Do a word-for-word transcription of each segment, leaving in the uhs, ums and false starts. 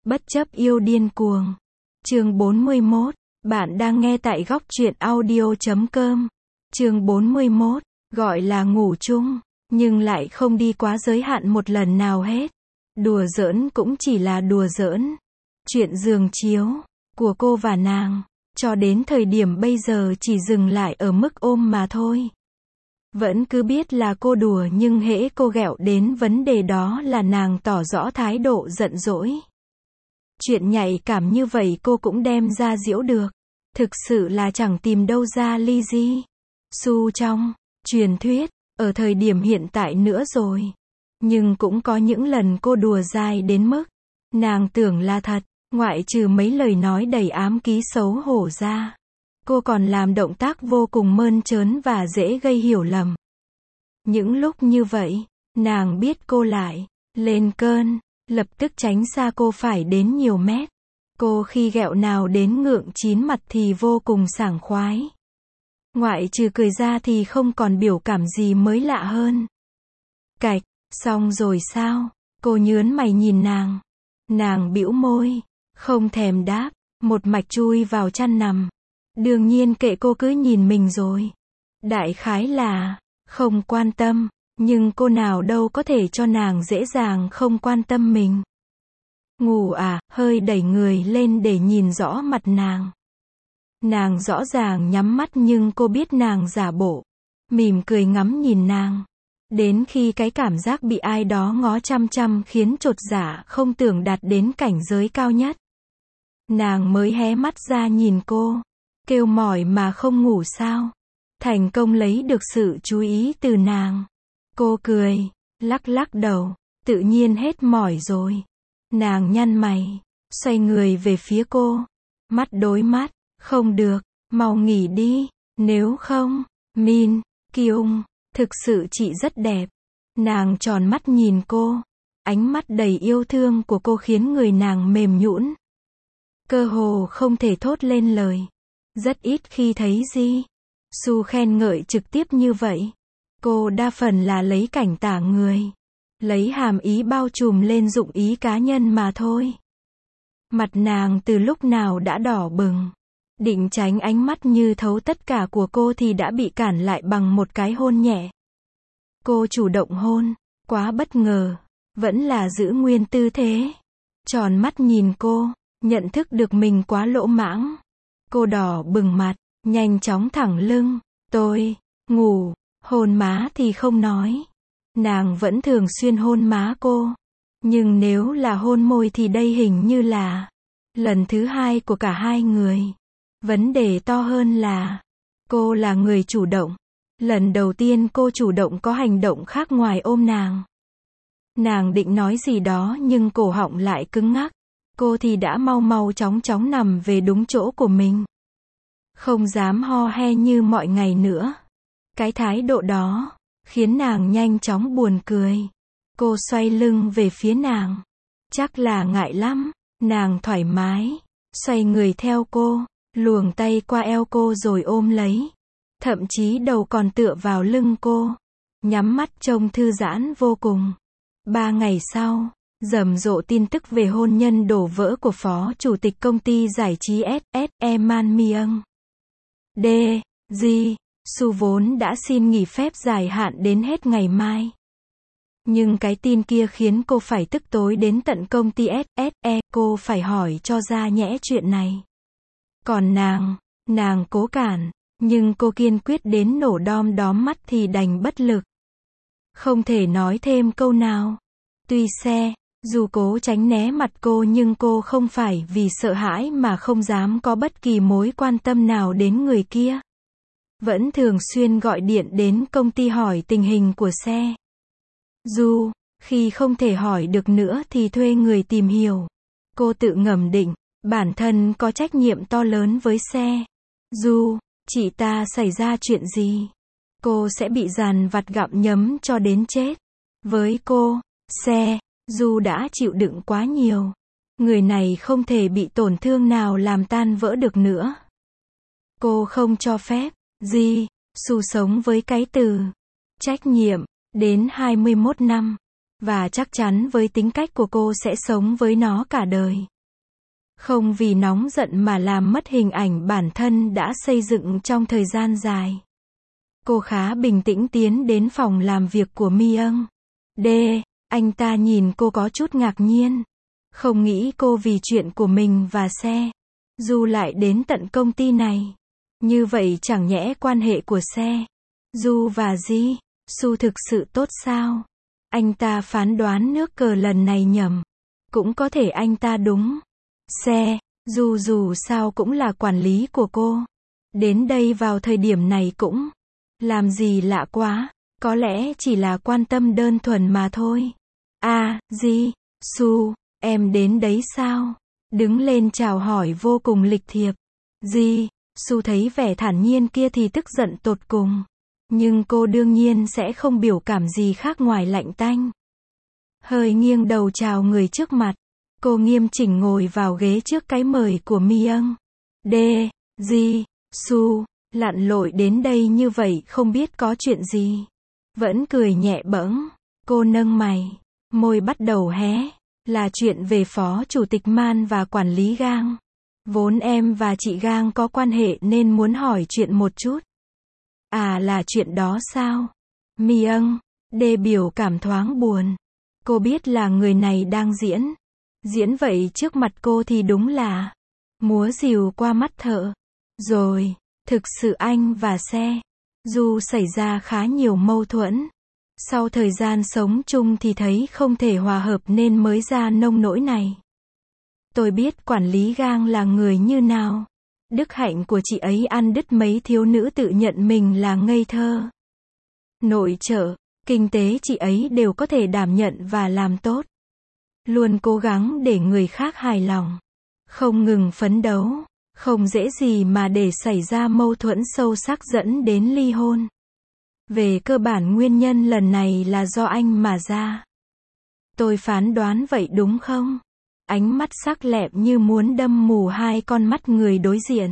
Bất chấp yêu điên cuồng. Chương bốn mươi mốt. Bạn đang nghe tại góc truyện audio chấm com. Chương bốn mươi mốt. Gọi là ngủ chung, nhưng lại không đi quá giới hạn một lần nào hết. Đùa giỡn cũng chỉ là đùa giỡn. Chuyện giường chiếu của cô và nàng, cho đến thời điểm bây giờ chỉ dừng lại ở mức ôm mà thôi. Vẫn cứ biết là cô đùa nhưng hễ cô ghẹo đến vấn đề đó là nàng tỏ rõ thái độ giận dỗi. Chuyện nhạy cảm như vậy cô cũng đem ra giễu được. Thực sự là chẳng tìm đâu ra ly di. Su trong truyền thuyết, ở thời điểm hiện tại nữa rồi. Nhưng cũng có những lần cô đùa dài đến mức nàng tưởng là thật, ngoại trừ mấy lời nói đầy ám ký xấu hổ ra. Cô còn làm động tác vô cùng mơn trớn và dễ gây hiểu lầm. Những lúc như vậy, nàng biết cô lại lên cơn, lập tức tránh xa cô phải đến nhiều mét. Cô khi ghẹo nào đến ngượng chín mặt thì vô cùng sảng khoái. Ngoại trừ cười ra thì không còn biểu cảm gì mới lạ hơn. Cạch, xong rồi sao? Cô nhớn mày nhìn nàng. Nàng bĩu môi, không thèm đáp, một mạch chui vào chăn nằm. Đương nhiên kệ cô cứ nhìn mình rồi. Đại khái là không quan tâm, nhưng cô nào đâu có thể cho nàng dễ dàng không quan tâm mình. Ngủ à, hơi đẩy người lên để nhìn rõ mặt nàng. Nàng rõ ràng nhắm mắt nhưng cô biết nàng giả bộ. Mỉm cười ngắm nhìn nàng. Đến khi cái cảm giác bị ai đó ngó chăm chăm khiến chột dạ không tưởng đạt đến cảnh giới cao nhất. Nàng mới hé mắt ra nhìn cô. Kêu mỏi mà không ngủ sao? Thành công lấy được sự chú ý từ nàng. Cô cười, lắc lắc đầu, tự nhiên hết mỏi rồi. Nàng nhăn mày, xoay người về phía cô. Mắt đối mắt, không được, mau nghỉ đi, nếu không, Min, Kyung, thực sự chị rất đẹp. Nàng tròn mắt nhìn cô, ánh mắt đầy yêu thương của cô khiến người nàng mềm nhũn. Cơ hồ không thể thốt lên lời. Rất ít khi thấy Ji Su khen ngợi trực tiếp như vậy. Cô đa phần là lấy cảnh tả người, lấy hàm ý bao trùm lên dụng ý cá nhân mà thôi. Mặt nàng từ lúc nào đã đỏ bừng. Định tránh ánh mắt như thấu tất cả của cô thì đã bị cản lại bằng một cái hôn nhẹ. Cô chủ động hôn, quá bất ngờ, vẫn là giữ nguyên tư thế. Tròn mắt nhìn cô, nhận thức được mình quá lỗ mãng. Cô đỏ bừng mặt, nhanh chóng thẳng lưng. Tôi, ngủ, hôn má thì không nói. Nàng vẫn thường xuyên hôn má cô. Nhưng nếu là hôn môi thì đây hình như là lần thứ hai của cả hai người. Vấn đề to hơn là cô là người chủ động. Lần đầu tiên cô chủ động có hành động khác ngoài ôm nàng. Nàng định nói gì đó nhưng cổ họng lại cứng ngắc. Cô thì đã mau mau chóng chóng nằm về đúng chỗ của mình. Không dám ho he như mọi ngày nữa. Cái thái độ đó khiến nàng nhanh chóng buồn cười. Cô xoay lưng về phía nàng. Chắc là ngại lắm. Nàng thoải mái, xoay người theo cô, luồng tay qua eo cô rồi ôm lấy. Thậm chí đầu còn tựa vào lưng cô. Nhắm mắt trông thư giãn vô cùng. Ba ngày sau, rầm rộ tin tức về hôn nhân đổ vỡ của phó chủ tịch công ty giải trí ét ét e Man Myung. D. Ji Su vốn đã xin nghỉ phép dài hạn đến hết ngày mai. Nhưng cái tin kia khiến cô phải tức tối đến tận công ty ét ét e, cô phải hỏi cho ra nhẽ chuyện này. Còn nàng, nàng cố cản, nhưng cô kiên quyết đến nổ đom đóm mắt thì đành bất lực. Không thể nói thêm câu nào. Tuy xe, dù cố tránh né mặt cô nhưng cô không phải vì sợ hãi mà không dám có bất kỳ mối quan tâm nào đến người kia. Vẫn thường xuyên gọi điện đến công ty hỏi tình hình của xe. Dù, khi không thể hỏi được nữa thì thuê người tìm hiểu. Cô tự ngầm định, bản thân có trách nhiệm to lớn với xe. Dù, chị ta xảy ra chuyện gì, cô sẽ bị dàn vặt gặm nhấm cho đến chết. Với cô, xe, dù đã chịu đựng quá nhiều. Người này không thể bị tổn thương nào làm tan vỡ được nữa. Cô không cho phép Ji Su sống với cái từ trách nhiệm đến hai mươi mốt năm. Và chắc chắn với tính cách của cô sẽ sống với nó cả đời. Không vì nóng giận mà làm mất hình ảnh bản thân đã xây dựng trong thời gian dài. Cô khá bình tĩnh tiến đến phòng làm việc của Mi-ân. D. Anh ta nhìn cô có chút ngạc nhiên. Không nghĩ cô vì chuyện của mình và xe Du lại đến tận công ty này. Như vậy chẳng nhẽ quan hệ của xe Du và Ji Su thực sự tốt sao? Anh ta phán đoán nước cờ lần này nhầm. Cũng có thể anh ta đúng. Xe Du dù sao cũng là quản lý của cô. Đến đây vào thời điểm này cũng làm gì lạ quá. Có lẽ chỉ là quan tâm đơn thuần mà thôi. À, Ji Su, em đến đấy sao? Đứng lên chào hỏi vô cùng lịch thiệp. Ji Su thấy vẻ thản nhiên kia thì tức giận tột cùng. Nhưng cô đương nhiên sẽ không biểu cảm gì khác ngoài lạnh tanh. Hơi nghiêng đầu chào người trước mặt. Cô nghiêm chỉnh ngồi vào ghế trước cái mời của Mi-ân. D. Ji Su, lặn lội đến đây như vậy không biết có chuyện gì. Vẫn cười nhẹ bẫng. Cô nâng mày. Môi bắt đầu hé. Là chuyện về phó chủ tịch Man và quản lý Gang. Vốn em và chị Gang có quan hệ nên muốn hỏi chuyện một chút. À, là chuyện đó sao? Mi-ân. Đê biểu cảm thoáng buồn. Cô biết là người này đang diễn. Diễn vậy trước mặt cô thì đúng là múa rìu qua mắt thợ. Rồi, thực sự anh và xe Du xảy ra khá nhiều mâu thuẫn. Sau thời gian sống chung thì thấy không thể hòa hợp nên mới ra nông nỗi này. Tôi biết quản lý Gang là người như nào. Đức hạnh của chị ấy ăn đứt mấy thiếu nữ tự nhận mình là ngây thơ. Nội trợ, kinh tế chị ấy đều có thể đảm nhận và làm tốt. Luôn cố gắng để người khác hài lòng. Không ngừng phấn đấu. Không dễ gì mà để xảy ra mâu thuẫn sâu sắc dẫn đến ly hôn. Về cơ bản nguyên nhân lần này là do anh mà ra. Tôi phán đoán vậy đúng không? Ánh mắt sắc lẹm như muốn đâm mù hai con mắt người đối diện.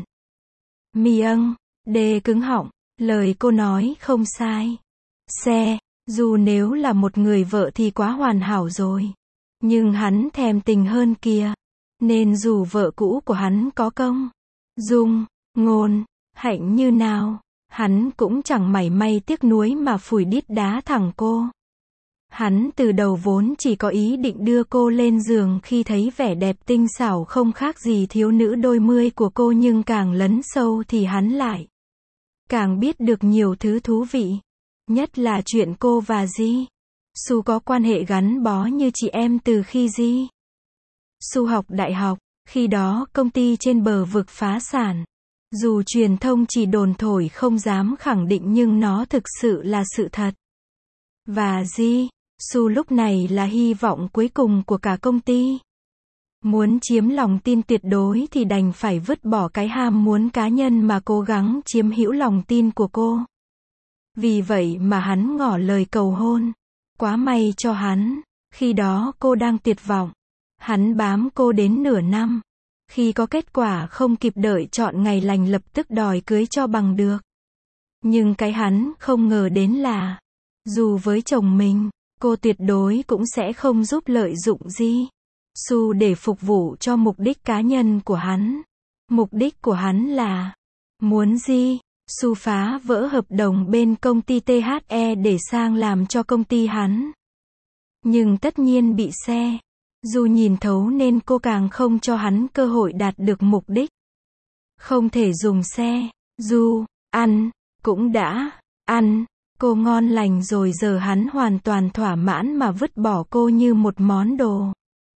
Mi-ân. Đê cứng họng. Lời cô nói không sai. Xe Dù nếu là một người vợ thì quá hoàn hảo rồi. Nhưng hắn thèm tình hơn kìa. Nên dù vợ cũ của hắn có công dung, ngôn, hạnh như nào, hắn cũng chẳng mảy may tiếc nuối mà phủi đít đá thẳng cô. Hắn từ đầu vốn chỉ có ý định đưa cô lên giường khi thấy vẻ đẹp tinh xảo không khác gì thiếu nữ đôi mươi của cô, nhưng càng lấn sâu thì hắn lại càng biết được nhiều thứ thú vị. Nhất là chuyện cô và Ji Su có quan hệ gắn bó như chị em từ khi Ji Su học đại học. Khi đó công ty trên bờ vực phá sản. Dù truyền thông chỉ đồn thổi không dám khẳng định nhưng nó thực sự là sự thật. Và Ji Su lúc này là hy vọng cuối cùng của cả công ty. Muốn chiếm lòng tin tuyệt đối thì đành phải vứt bỏ cái ham muốn cá nhân mà cố gắng chiếm hữu lòng tin của cô. Vì vậy mà hắn ngỏ lời cầu hôn. Quá may cho hắn. Khi đó cô đang tuyệt vọng. Hắn bám cô đến nửa năm. Khi có kết quả không kịp đợi chọn ngày lành lập tức đòi cưới cho bằng được. Nhưng cái hắn không ngờ đến là dù với chồng mình, cô tuyệt đối cũng sẽ không giúp lợi dụng Ji Su để phục vụ cho mục đích cá nhân của hắn. Mục đích của hắn là muốn Ji Su phá vỡ hợp đồng bên công ty tê hát e để sang làm cho công ty hắn. Nhưng tất nhiên bị xe Du nhìn thấu nên cô càng không cho hắn cơ hội đạt được mục đích. Không thể dùng xe Du ăn cũng đã ăn cô ngon lành rồi, giờ hắn hoàn toàn thỏa mãn mà vứt bỏ cô như một món đồ.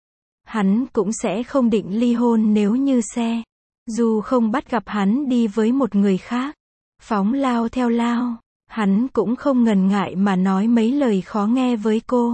Hắn cũng sẽ không định ly hôn nếu như xe Du không bắt gặp hắn đi với một người khác. Phóng lao theo lao, hắn cũng không ngần ngại mà nói mấy lời khó nghe với cô.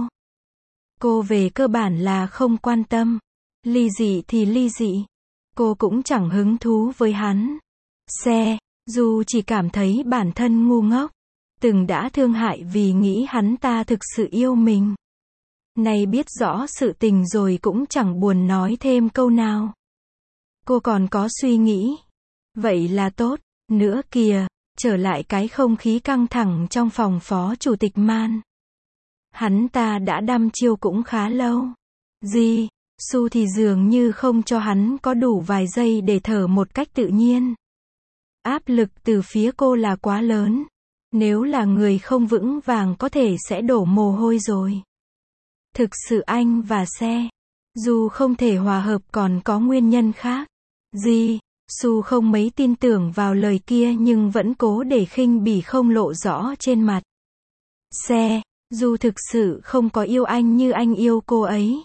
Cô về cơ bản là không quan tâm. Ly dị thì ly dị. Cô cũng chẳng hứng thú với hắn. Xe Du chỉ cảm thấy bản thân ngu ngốc. Từng đã thương hại vì nghĩ hắn ta thực sự yêu mình. Nay biết rõ sự tình rồi cũng chẳng buồn nói thêm câu nào. Cô còn có suy nghĩ. Vậy là tốt. Nữa kìa, trở lại cái không khí căng thẳng trong phòng phó chủ tịch Man. Hắn ta đã đăm chiêu cũng khá lâu. Ji Su thì dường như không cho hắn có đủ vài giây để thở một cách tự nhiên. Áp lực từ phía cô là quá lớn. Nếu là người không vững vàng có thể sẽ đổ mồ hôi rồi. Thực sự anh và xe, dù không thể hòa hợp còn có nguyên nhân khác. Gì? Su không mấy tin tưởng vào lời kia nhưng vẫn cố để khinh bỉ không lộ rõ trên mặt. Xe, dù thực sự không có yêu anh như anh yêu cô ấy.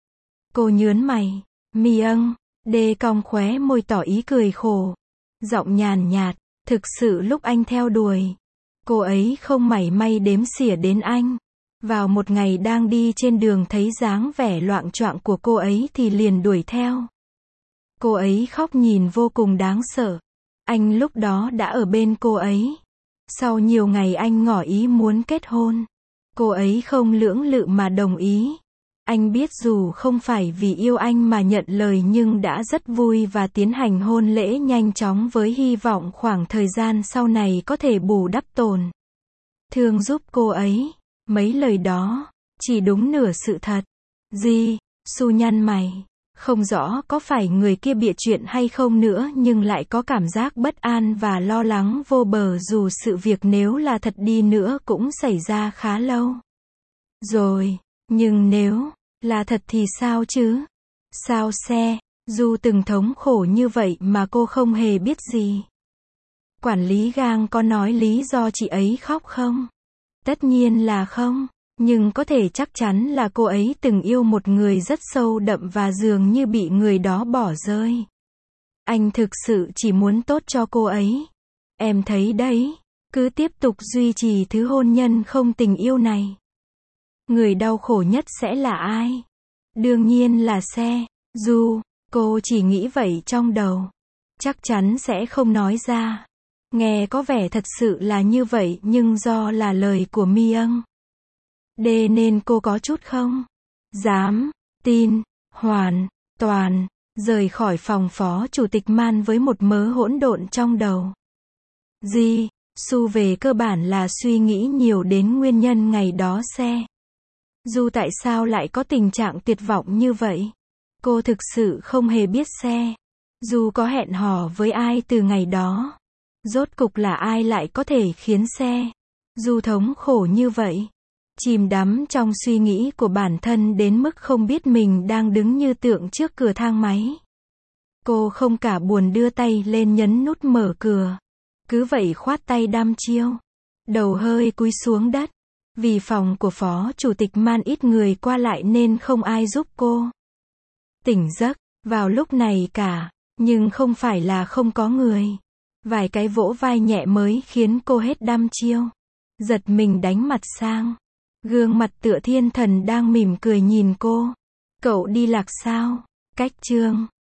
Cô nhớn mày. Mi âng, Đê cong khóe môi tỏ ý cười khổ. Giọng nhàn nhạt, thực sự lúc anh theo đuổi, cô ấy không mảy may đếm xỉa đến anh. Vào một ngày đang đi trên đường thấy dáng vẻ loạng choạng của cô ấy thì liền đuổi theo. Cô ấy khóc nhìn vô cùng đáng sợ. Anh lúc đó đã ở bên cô ấy. Sau nhiều ngày anh ngỏ ý muốn kết hôn. Cô ấy không lưỡng lự mà đồng ý. Anh biết dù không phải vì yêu anh mà nhận lời nhưng đã rất vui và tiến hành hôn lễ nhanh chóng với hy vọng khoảng thời gian sau này có thể bù đắp tổn thương giúp cô ấy. Mấy lời đó, chỉ đúng nửa sự thật. Gì? Su nhăn mày. Không rõ có phải người kia bịa chuyện hay không nữa nhưng lại có cảm giác bất an và lo lắng vô bờ dù sự việc nếu là thật đi nữa cũng xảy ra khá lâu rồi. Nhưng nếu là thật thì sao chứ? Sao xe? Dù từng thống khổ như vậy mà cô không hề biết gì. Quản lý gang có nói lý do chị ấy khóc không? Tất nhiên là không. Nhưng có thể chắc chắn là cô ấy từng yêu một người rất sâu đậm và dường như bị người đó bỏ rơi. Anh thực sự chỉ muốn tốt cho cô ấy. Em thấy đấy, cứ tiếp tục duy trì thứ hôn nhân không tình yêu này. Người đau khổ nhất sẽ là ai? Đương nhiên là xe. Dù, cô chỉ nghĩ vậy trong đầu. Chắc chắn sẽ không nói ra. Nghe có vẻ thật sự là như vậy nhưng do là lời của Mi âng. Đê nên cô có chút không dám tin hoàn toàn rời khỏi phòng phó chủ tịch Man với một mớ hỗn độn trong đầu. Gì? Su về cơ bản là suy nghĩ nhiều đến nguyên nhân ngày đó xe. Dù tại sao lại có tình trạng tuyệt vọng như vậy? Cô thực sự không hề biết xe. Dù có hẹn hò với ai từ ngày đó. Rốt cục là ai lại có thể khiến xe dù thống khổ như vậy? Chìm đắm trong suy nghĩ của bản thân đến mức không biết mình đang đứng như tượng trước cửa thang máy. Cô không cả buồn đưa tay lên nhấn nút mở cửa. Cứ vậy khoát tay đăm chiêu. Đầu hơi cúi xuống đất. Vì phòng của phó chủ tịch Man ít người qua lại nên không ai giúp cô tỉnh giấc vào lúc này cả. Nhưng không phải là không có người. Vài cái vỗ vai nhẹ mới khiến cô hết đăm chiêu. Giật mình đánh mặt sang. Gương mặt tựa thiên thần đang mỉm cười nhìn cô. Cậu đi lạc sao? Cách chương